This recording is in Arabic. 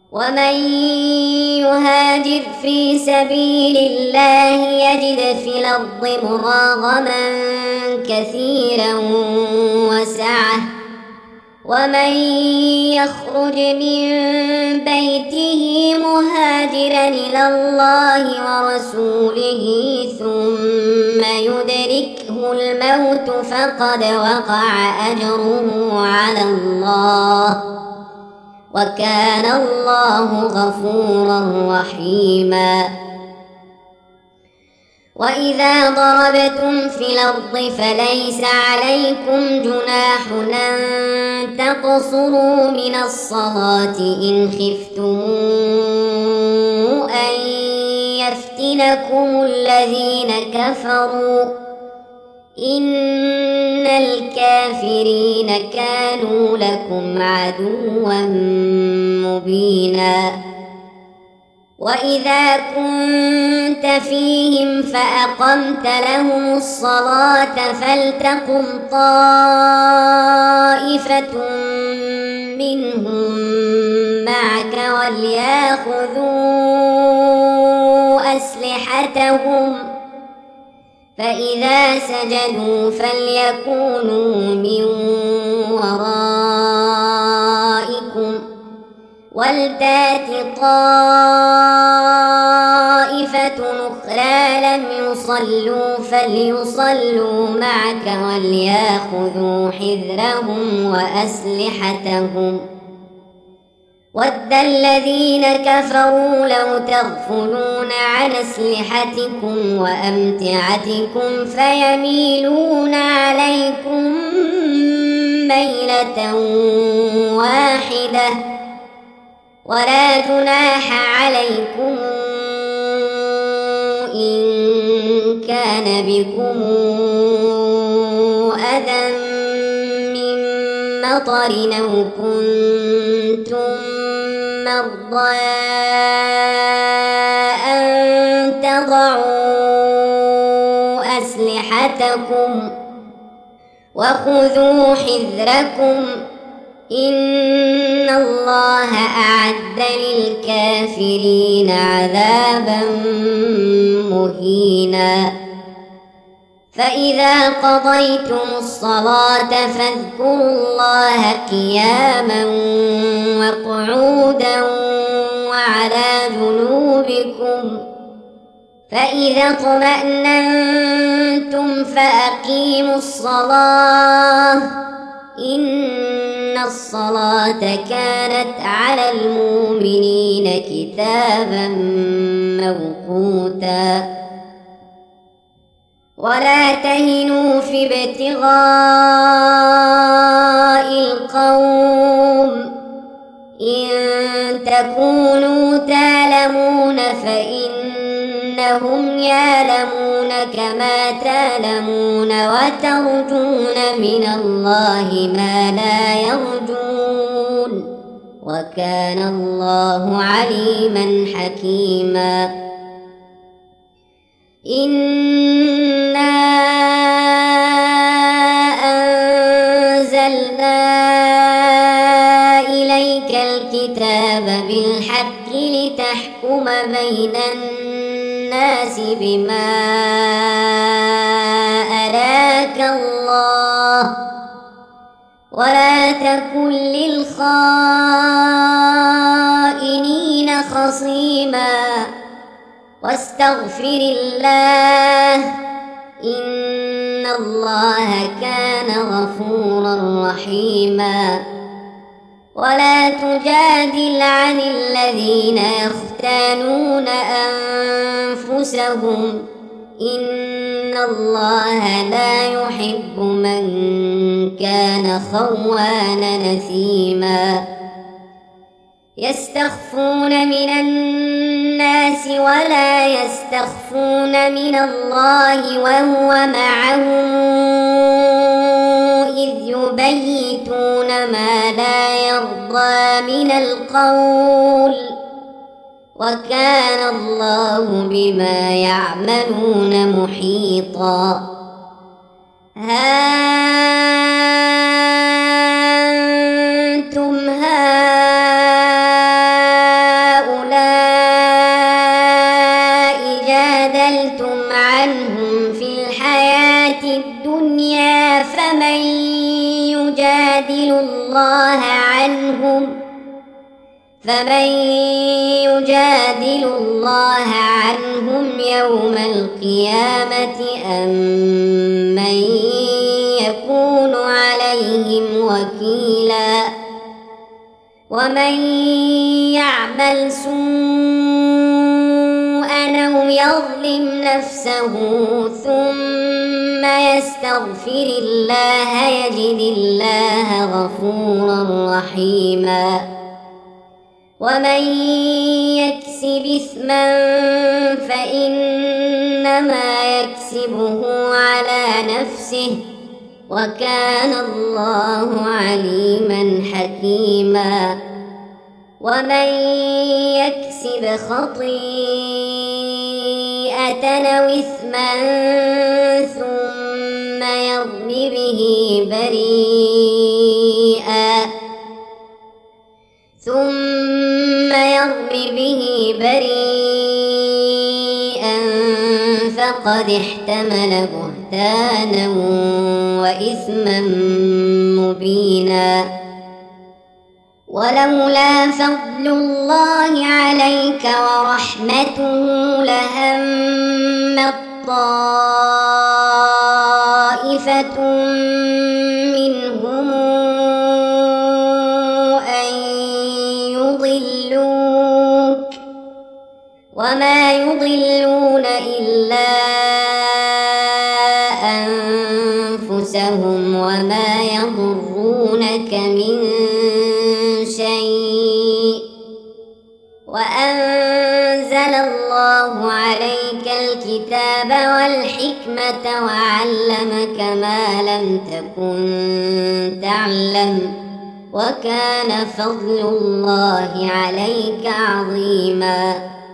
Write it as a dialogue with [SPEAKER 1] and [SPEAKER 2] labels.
[SPEAKER 1] ومن يهاجر في سبيل الله يجد في الأرض مراغما كثيرا وسعة، ومن يخرج من بيته مهاجرا إلى الله ورسوله ثم يدركه الموت فقد وقع أجره على الله، وكان الله غفورا رحيما. وإذا ضربتم في الأرض فليس عليكم جناح أن تقصروا من الصلاة إن خفتم أن يفتنكم الذين كفروا، إن الكافرين كانوا لكم عدوا مبينا. وإذا كنت فيهم فأقمت لهم الصلاة فلتقم طائفة منهم معك وليأخذوا أسلحتهم، فإذا سجدوا فليكونوا من ورائكم ولتات طائفة أخرى لم يصلوا فليصلوا معك وليأخذوا حذرهم وأسلحتهم. ود الذين كفروا لو تغفلون عن أسلحتكم وأمتعتكم فيميلون عليكم ميلة واحدة، ولا جناح عليكم إن كان بكم أذى من مطر أو كنتم مرضى أن تضعوا أسلحتكم وخذوا حذركم، إن الله أعد للكافرين عذابا مهينا. فإذا قضيتم الصلاة فاذكروا الله قياما وقعودا وعلى جنوبكم، فإذا اطمأننتم فأقيموا الصلاة، إن الصلاة كانت على المؤمنين كتابا موقوتا. ولا تهنوا في ابتغاء القوم، إن تكونوا تعلمون فإنهم يعلمون كما تعلمون وترجون من الله ما لا يرجون، وكان الله عليما حكيما. إنا أنزلنا إليك الكتاب بالحق لتحكم بين الناس بما أراك الله، ولا تكن للخائنين خصيما، واستغفر الله، إن الله كان غفورا رحيما. ولا تجادل عن الذين يختانون أنفسهم، إن الله لا يحب من كان خوانا نثيما. يستخفون من الناس ولا يستخفون من الله وهو معهم إذ يبيتون ما لا يرضى من القول، وكان الله بما يعملون محيطا. أنتم هؤلاء فمن يجادل الله عنهم يوم القيامة أم من يكون عليهم وكيلا ومن يعمل سوءا أو يظلم نفسه ثم يستغفر الله يجد الله غفورا رحيما ومن يكسب إثما فإنما يكسبه على نفسه وكان الله عليما حكيما ومن يكسب خطيئة أو إثما ثم يرم به بريئا فقد احتمل بهتانا وإثما مبينا ولولا فضل الله عليك ورحمته لهمت طائفة منهم أن يضلوك وما يضلون إلا أنفسهم وما يضرونك من شيء وأنزل الله عليك الكتاب والحكمة وعلمك ما لم تكن تعلم وكان فضل الله عليك عظيما